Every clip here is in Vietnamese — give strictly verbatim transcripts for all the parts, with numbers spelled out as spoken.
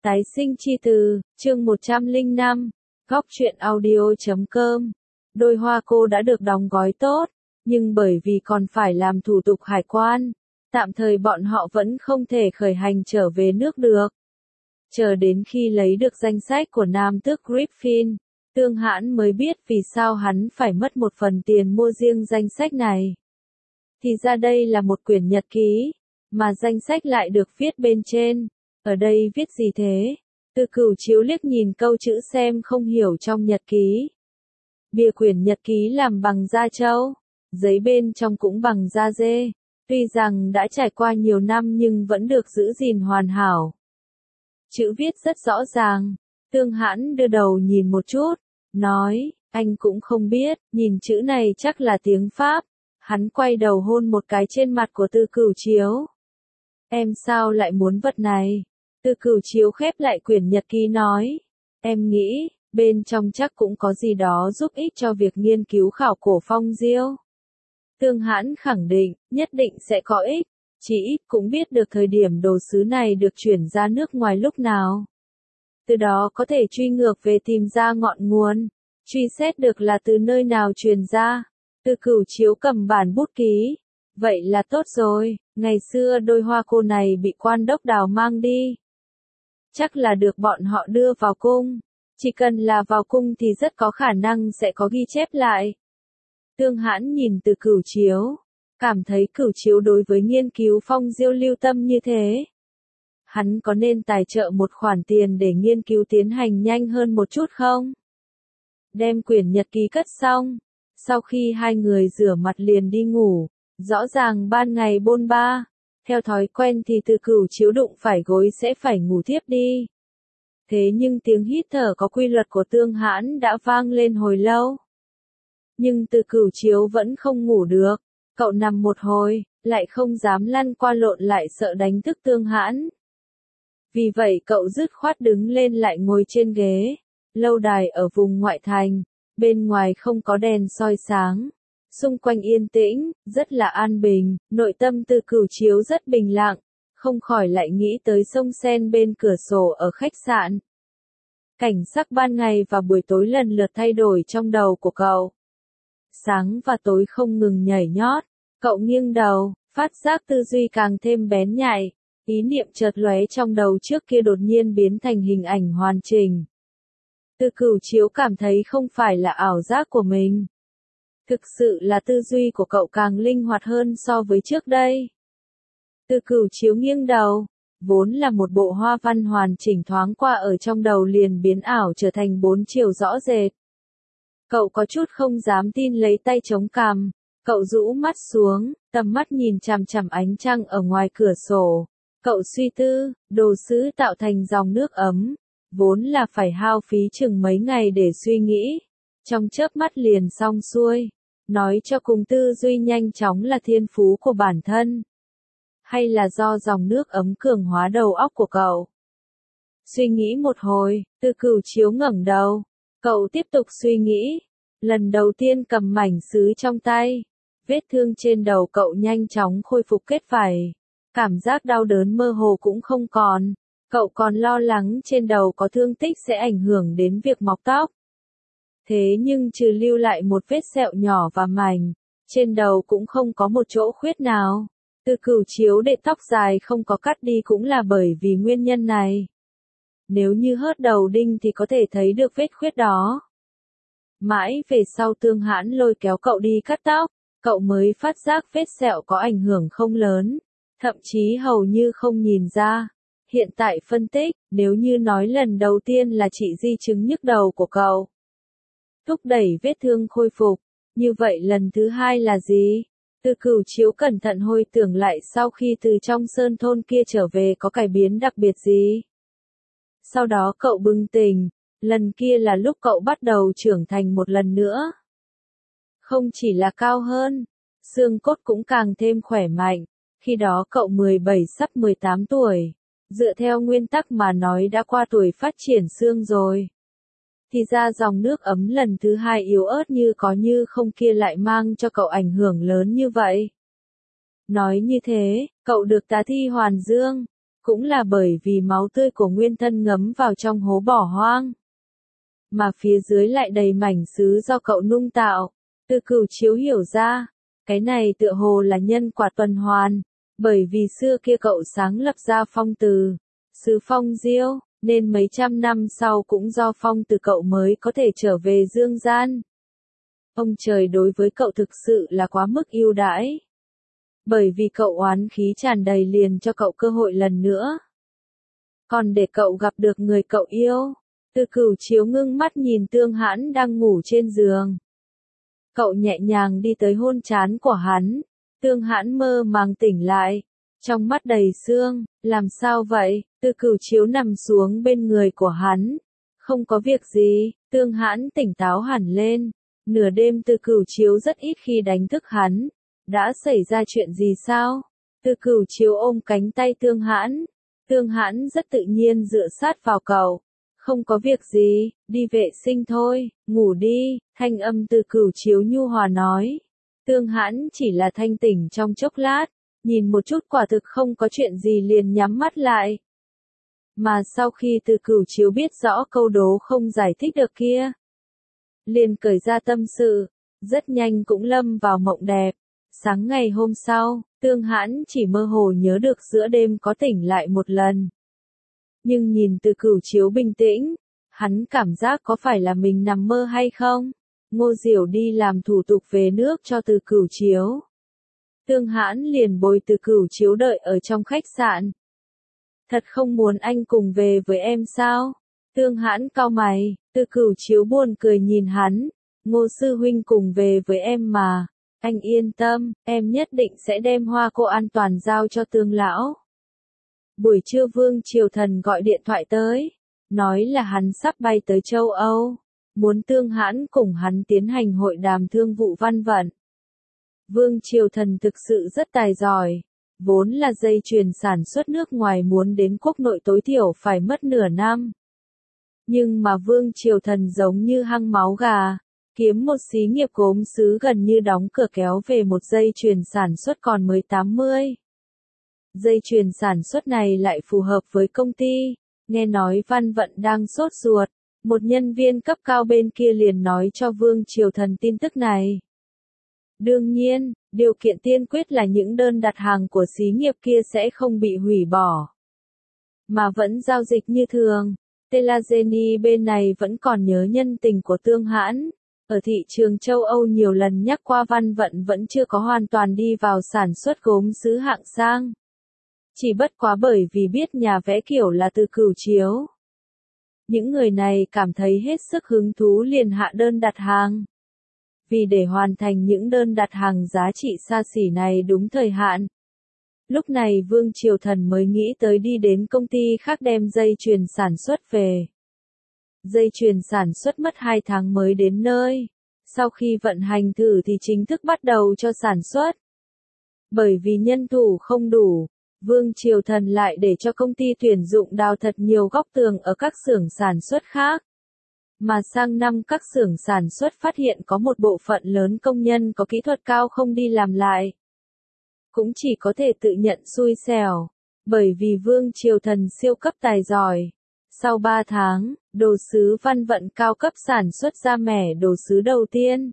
Tái sinh chi từ, chương một trăm lẻ năm, góc truyện audio chấm com. Đôi hoa cô đã được đóng gói tốt, nhưng bởi vì còn phải làm thủ tục hải quan, tạm thời bọn họ vẫn không thể khởi hành trở về nước được. Chờ đến khi lấy được danh sách của nam tước Griffin, Tương Hãn mới biết vì sao hắn phải mất một phần tiền mua riêng danh sách này. Thì ra đây là một quyển nhật ký, mà danh sách lại được viết bên trên. Ở đây viết gì thế? Từ Cửu Chiếu liếc nhìn câu chữ xem không hiểu trong nhật ký. Bìa quyển nhật ký làm bằng da trâu, giấy bên trong cũng bằng da dê. Tuy rằng đã trải qua nhiều năm nhưng vẫn được giữ gìn hoàn hảo. Chữ viết rất rõ ràng. Tương Hãn đưa đầu nhìn một chút, nói, anh cũng không biết, nhìn chữ này chắc là tiếng Pháp. Hắn quay đầu hôn một cái trên mặt của Từ Cửu Chiếu. Em sao lại muốn vật này? Từ Cửu Chiếu khép lại quyển nhật ký nói, em nghĩ, bên trong chắc cũng có gì đó giúp ích cho việc nghiên cứu khảo cổ phong diêu. Tương Hãn khẳng định, nhất định sẽ có ích, chỉ ít cũng biết được thời điểm đồ sứ này được chuyển ra nước ngoài lúc nào. Từ đó có thể truy ngược về tìm ra ngọn nguồn, truy xét được là từ nơi nào truyền ra. Từ Cửu Chiếu cầm bản bút ký. Vậy là tốt rồi, ngày xưa đôi hoa cô này bị quan đốc Đào mang đi. Chắc là được bọn họ đưa vào cung. Chỉ cần là vào cung thì rất có khả năng sẽ có ghi chép lại. Tương Hãn nhìn Từ Cửu Chiếu, cảm thấy Cửu Chiếu đối với nghiên cứu phong diêu lưu tâm như thế. Hắn có nên tài trợ một khoản tiền để nghiên cứu tiến hành nhanh hơn một chút không? Đem quyển nhật ký cất xong, sau khi hai người rửa mặt liền đi ngủ, rõ ràng ban ngày bôn ba, theo thói quen thì Từ Cửu Chiếu đụng phải gối sẽ phải ngủ tiếp đi. Thế nhưng tiếng hít thở có quy luật của Tương Hãn đã vang lên hồi lâu. Nhưng Từ Cửu Chiếu vẫn không ngủ được, cậu nằm một hồi, lại không dám lăn qua lộn lại sợ đánh thức Tương Hãn. Vì vậy cậu dứt khoát đứng lên lại ngồi trên ghế. Lâu đài ở vùng ngoại thành, bên ngoài không có đèn soi sáng, xung quanh yên tĩnh, rất là an bình, nội tâm Từ Cửu Chiếu rất bình lặng, không khỏi lại nghĩ tới sông sen bên cửa sổ ở khách sạn. Cảnh sắc ban ngày và buổi tối lần lượt thay đổi trong đầu của cậu. Sáng và tối không ngừng nhảy nhót, cậu nghiêng đầu, phát giác tư duy càng thêm bén nhạy, ý niệm chợt lóe trong đầu trước kia đột nhiên biến thành hình ảnh hoàn chỉnh. Từ Cửu Chiếu cảm thấy không phải là ảo giác của mình. Thực sự là tư duy của cậu càng linh hoạt hơn so với trước đây. Từ Cửu Chiếu nghiêng đầu, vốn là một bộ hoa văn hoàn chỉnh thoáng qua ở trong đầu liền biến ảo trở thành bốn chiều rõ rệt. Cậu có chút không dám tin lấy tay chống cằm, cậu rũ mắt xuống, tầm mắt nhìn chằm chằm ánh trăng ở ngoài cửa sổ. Cậu suy tư, đồ sứ tạo thành dòng nước ấm, vốn là phải hao phí chừng mấy ngày để suy nghĩ, trong chớp mắt liền xong xuôi. Nói cho cùng tư duy nhanh chóng là thiên phú của bản thân, hay là do dòng nước ấm cường hóa đầu óc của cậu? Suy nghĩ một hồi, Từ Cửu Chiếu ngẩng đầu, cậu tiếp tục suy nghĩ, lần đầu tiên cầm mảnh sứ trong tay, vết thương trên đầu cậu nhanh chóng khôi phục kết vảy, cảm giác đau đớn mơ hồ cũng không còn. Cậu còn lo lắng trên đầu có thương tích sẽ ảnh hưởng đến việc mọc tóc. Thế nhưng trừ lưu lại một vết sẹo nhỏ và mảnh, trên đầu cũng không có một chỗ khuyết nào. Từ Cửu Chiếu để tóc dài không có cắt đi cũng là bởi vì nguyên nhân này. Nếu như hớt đầu đinh thì có thể thấy được vết khuyết đó. Mãi về sau Tương Hãn lôi kéo cậu đi cắt tóc, cậu mới phát giác vết sẹo có ảnh hưởng không lớn, thậm chí hầu như không nhìn ra. Hiện tại phân tích, nếu như nói lần đầu tiên là chỉ di chứng nhức đầu của cậu, thúc đẩy vết thương khôi phục, như vậy lần thứ hai là gì? Từ Cửu Chiếu cẩn thận hồi tưởng lại sau khi từ trong sơn thôn kia trở về có cải biến đặc biệt gì? Sau đó cậu bừng tỉnh, lần kia là lúc cậu bắt đầu trưởng thành một lần nữa. Không chỉ là cao hơn, xương cốt cũng càng thêm khỏe mạnh, khi đó cậu mười bảy sắp mười tám tuổi. Dựa theo nguyên tắc mà nói đã qua tuổi phát triển xương rồi. Thì ra dòng nước ấm lần thứ hai yếu ớt như có như không kia lại mang cho cậu ảnh hưởng lớn như vậy. Nói như thế, cậu được tá thi hoàn dương. cũng là bởi vì máu tươi của nguyên thân ngấm vào trong hố bỏ hoang. Mà phía dưới lại đầy mảnh sứ do cậu nung tạo. Từ Cửu Chiếu hiểu ra, cái này tựa hồ là nhân quả tuần hoàn, bởi vì xưa kia cậu sáng lập ra phong từ, xứ Phong Diêu, nên mấy trăm năm sau cũng do phong từ cậu mới có thể trở về dương gian. Ông trời đối với cậu thực sự là quá mức ưu đãi. Bởi vì cậu oán khí tràn đầy liền cho cậu cơ hội lần nữa. Còn để cậu gặp được người cậu yêu. Từ Cửu Chiếu ngưng mắt nhìn Tương Hãn đang ngủ trên giường. Cậu nhẹ nhàng đi tới hôn trán của hắn. Tương Hãn mơ màng tỉnh lại. Trong mắt đầy sương, làm sao vậy? Từ Cửu Chiếu nằm xuống bên người của hắn. Không có việc gì, Tương Hãn tỉnh táo hẳn lên. Nửa đêm Từ Cửu Chiếu rất ít khi đánh thức hắn. Đã xảy ra chuyện gì sao? Từ Cửu Chiếu ôm cánh tay Tương Hãn. Tương Hãn rất tự nhiên dựa sát vào cậu. Không có việc gì, đi vệ sinh thôi, ngủ đi, thanh âm Từ Cửu Chiếu nhu hòa nói. Tương Hãn chỉ là thanh tỉnh trong chốc lát, nhìn một chút quả thực không có chuyện gì liền nhắm mắt lại. Mà sau khi Từ Cửu Chiếu biết rõ câu đố không giải thích được kia, liền cởi ra tâm sự, rất nhanh cũng lâm vào mộng đẹp. Sáng ngày hôm sau, Tương Hãn chỉ mơ hồ nhớ được giữa đêm có tỉnh lại một lần. Nhưng nhìn Từ Cửu Chiếu bình tĩnh, hắn cảm giác có phải là mình nằm mơ hay không? Ngô Diểu đi làm thủ tục về nước cho Từ Cửu Chiếu. Tương Hãn liền bồi Từ Cửu Chiếu đợi ở trong khách sạn. Thật không muốn anh cùng về với em sao? Tương Hãn cau mày, Từ Cửu Chiếu buồn cười nhìn hắn. Ngô sư huynh cùng về với em mà. Anh yên tâm, em nhất định sẽ đem hoa cô an toàn giao cho Tương lão. Buổi trưa Vương Triều Thần gọi điện thoại tới, nói là hắn sắp bay tới châu Âu, muốn Tương Hãn cùng hắn tiến hành hội đàm thương vụ văn vận. Vương Triều Thần thực sự rất tài giỏi, vốn là dây chuyền sản xuất nước ngoài muốn đến quốc nội tối thiểu phải mất nửa năm. Nhưng mà Vương Triều Thần giống như hăng máu gà, kiếm một xí nghiệp gốm sứ gần như đóng cửa kéo về một dây chuyền sản xuất còn mới tám mươi. Dây chuyền sản xuất này lại phù hợp với công ty, nghe nói Văn Vận đang sốt ruột, một nhân viên cấp cao bên kia liền nói cho Vương Triều Thần tin tức này. Đương nhiên, điều kiện tiên quyết là những đơn đặt hàng của xí nghiệp kia sẽ không bị hủy bỏ, mà vẫn giao dịch như thường. Telageni bên này vẫn còn nhớ nhân tình của Tương Hãn. Ở thị trường châu Âu nhiều lần nhắc qua Văn Vận vẫn chưa có hoàn toàn đi vào sản xuất gốm sứ hạng sang. Chỉ bất quá bởi vì biết nhà vẽ kiểu là Từ Cửu Chiếu. Những người này cảm thấy hết sức hứng thú liền hạ đơn đặt hàng. Vì để hoàn thành những đơn đặt hàng giá trị xa xỉ này đúng thời hạn. Lúc này Vương Triều Thần mới nghĩ tới đi đến công ty khác đem dây chuyền sản xuất về. Dây chuyền sản xuất mất hai tháng mới đến nơi. Sau khi vận hành thử thì chính thức bắt đầu cho sản xuất. Bởi vì nhân thủ không đủ, Vương Triều Thần lại để cho công ty tuyển dụng đào thật nhiều góc tường ở các xưởng sản xuất khác. Mà sang năm các xưởng sản xuất phát hiện có một bộ phận lớn công nhân có kỹ thuật cao không đi làm lại. Cũng chỉ có thể tự nhận xui xẻo, bởi vì Vương Triều Thần siêu cấp tài giỏi. Sau ba tháng, đồ sứ Văn Vận cao cấp sản xuất ra mẻ đồ sứ đầu tiên.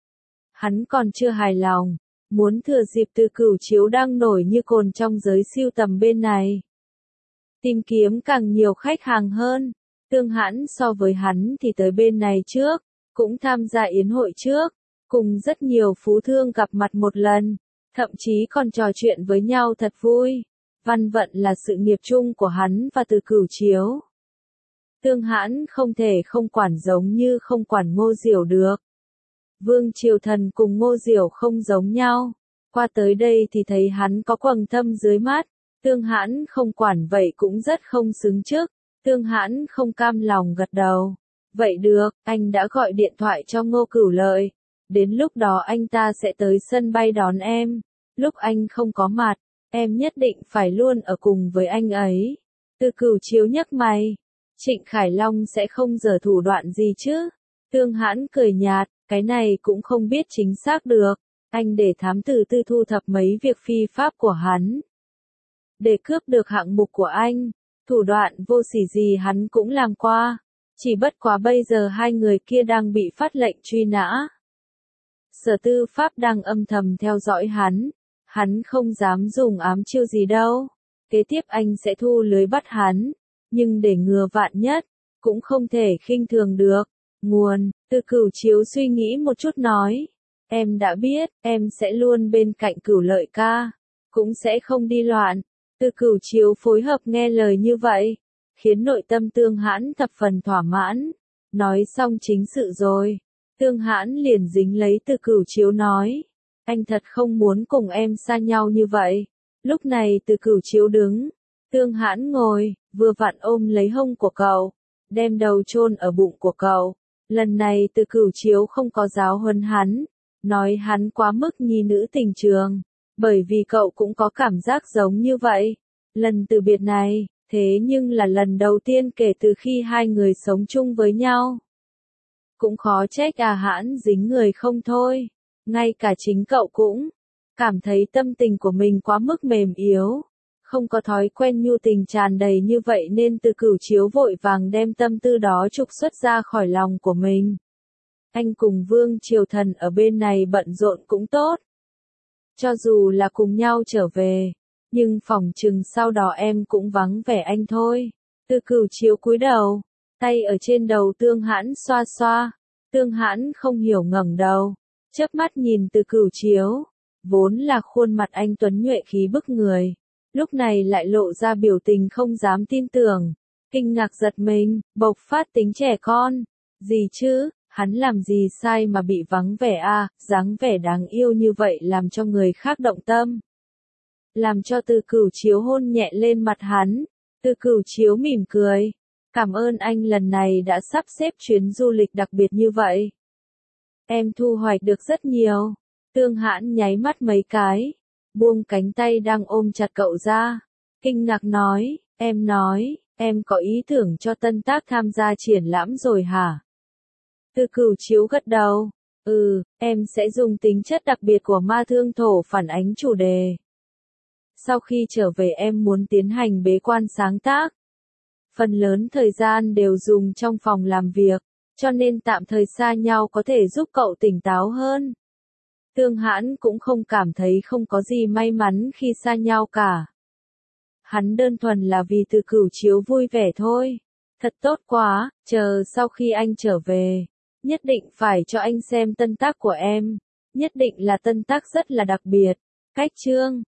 Hắn còn chưa hài lòng, muốn thừa dịp Từ Cửu Chiếu đang nổi như cồn trong giới sưu tầm bên này. Tìm kiếm càng nhiều khách hàng hơn, Tương Hãn so với hắn thì tới bên này trước, cũng tham gia yến hội trước, cùng rất nhiều phú thương gặp mặt một lần, thậm chí còn trò chuyện với nhau thật vui. Văn Vận là sự nghiệp chung của hắn và Từ Cửu Chiếu. Tương Hãn không thể không quản giống như không quản Ngô Diểu được. Vương Triều Thần cùng Ngô Diểu không giống nhau. Qua tới đây thì thấy hắn có quầng thâm dưới mắt. Tương Hãn không quản vậy cũng rất không xứng trước. Tương Hãn không cam lòng gật đầu. Vậy được, anh đã gọi điện thoại cho Ngô Cửu Lợi. Đến lúc đó anh ta sẽ tới sân bay đón em. Lúc anh không có mặt, em nhất định phải luôn ở cùng với anh ấy. Từ Cửu Chiếu nhấc mày. Trịnh Khải Long sẽ không giở thủ đoạn gì chứ? Tương Hãn cười nhạt, cái này cũng không biết chính xác được. Anh để thám tử tư thu thập mấy việc phi pháp của hắn. để cướp được hạng mục của anh. Thủ đoạn vô sỉ gì hắn cũng làm qua. Chỉ bất quá bây giờ hai người kia đang bị phát lệnh truy nã. Sở Tư Pháp đang âm thầm theo dõi hắn. Hắn không dám dùng ám chiêu gì đâu. Kế tiếp anh sẽ thu lưới bắt hắn. Nhưng để ngừa vạn nhất, cũng không thể khinh thường được. Nguồn, Từ Cửu Chiếu suy nghĩ một chút nói. Em đã biết, em sẽ luôn bên cạnh Cửu Lợi ca. Cũng sẽ không đi loạn. Từ Cửu Chiếu phối hợp nghe lời như vậy. Khiến nội tâm Tương Hãn thập phần thỏa mãn. Nói xong chính sự rồi. Tương Hãn liền dính lấy Từ Cửu Chiếu nói. Anh thật không muốn cùng em xa nhau như vậy. Lúc này Từ Cửu Chiếu đứng. Tương Hãn ngồi, vừa vặn ôm lấy hông của cậu. Đem đầu chôn ở bụng của cậu. Lần này Từ Cửu Chiếu không có giáo huấn hắn. Nói hắn quá mức nhi nữ tình trường. Bởi vì cậu cũng có cảm giác giống như vậy. Lần từ biệt này, thế nhưng là lần đầu tiên kể từ khi hai người sống chung với nhau. Cũng khó trách à Hãn dính người không thôi. Ngay cả chính cậu cũng cảm thấy tâm tình của mình quá mức mềm yếu. Không có thói quen nhu tình tràn đầy như vậy nên Từ Cửu Chiếu vội vàng đem tâm tư đó trục xuất ra khỏi lòng của mình. Anh cùng Vương Triều Thần ở bên này bận rộn cũng tốt. Cho dù là cùng nhau trở về, nhưng phỏng chừng sau đó em cũng vắng vẻ anh thôi. Từ Cửu Chiếu cúi đầu, tay ở trên đầu Tương Hãn xoa xoa. Tương Hãn không hiểu ngẩng đầu, chớp mắt nhìn Từ Cửu Chiếu. Vốn là khuôn mặt anh tuấn nhuệ khí bức người. Lúc này lại lộ ra biểu tình không dám tin tưởng. Kinh ngạc giật mình, bộc phát tính trẻ con. Gì chứ? Hắn làm gì sai mà bị vắng vẻ a, à, dáng vẻ đáng yêu như vậy làm cho người khác động tâm. Làm cho Từ Cửu Chiếu hôn nhẹ lên mặt hắn. Từ Cửu Chiếu mỉm cười. Cảm ơn anh lần này đã sắp xếp chuyến du lịch đặc biệt như vậy. Em thu hoạch được rất nhiều. Tương Hãn nháy mắt mấy cái. Buông cánh tay đang ôm chặt cậu ra. Kinh ngạc nói, em nói, em có ý tưởng cho Tân Tác tham gia triển lãm rồi hả? Từ Cửu Chiếu gật đầu. Ừ, em sẽ dùng tính chất đặc biệt của ma thương thổ phản ánh chủ đề. Sau khi trở về em muốn tiến hành bế quan sáng tác. Phần lớn thời gian đều dùng trong phòng làm việc, cho nên tạm thời xa nhau có thể giúp cậu tỉnh táo hơn. Tương Hãn cũng không cảm thấy không có gì may mắn khi xa nhau cả. Hắn đơn thuần là vì Từ Cửu Chiếu vui vẻ thôi. Thật tốt quá, chờ sau khi anh trở về. Nhất định phải cho anh xem tân tác của em. Nhất định là tân tác rất là đặc biệt. Cách chương